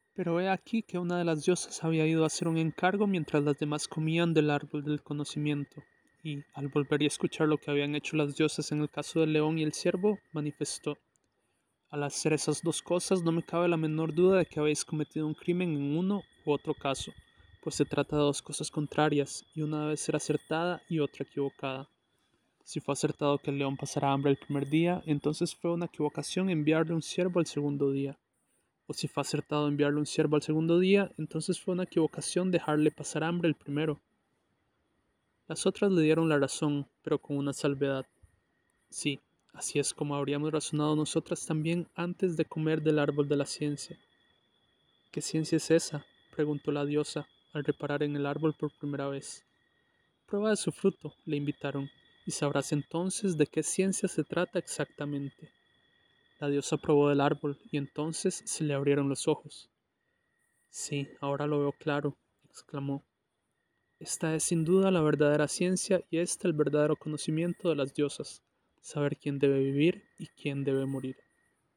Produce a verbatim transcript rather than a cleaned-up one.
Pero he aquí que una de las diosas había ido a hacer un encargo mientras las demás comían del árbol del conocimiento, y, al volver y escuchar lo que habían hecho las diosas en el caso del león y el ciervo, manifestó: al hacer esas dos cosas no me cabe la menor duda de que habéis cometido un crimen en uno u otro caso, pues se trata de dos cosas contrarias, y una debe ser acertada y otra equivocada. Si fue acertado que el león pasara hambre el primer día, entonces fue una equivocación enviarle un ciervo al segundo día. O si fue acertado enviarle un ciervo al segundo día, entonces fue una equivocación dejarle pasar hambre el primero. Las otras le dieron la razón, pero con una salvedad. Sí, así es como habríamos razonado nosotras también antes de comer del árbol de la ciencia. ¿Qué ciencia es esa?, preguntó la diosa, al reparar en el árbol por primera vez. Prueba de su fruto, le invitaron, y sabrás entonces de qué ciencia se trata exactamente. La diosa probó del árbol, y entonces se le abrieron los ojos. Sí, ahora lo veo claro, exclamó. Esta es sin duda la verdadera ciencia y este el verdadero conocimiento de las diosas, saber quién debe vivir y quién debe morir.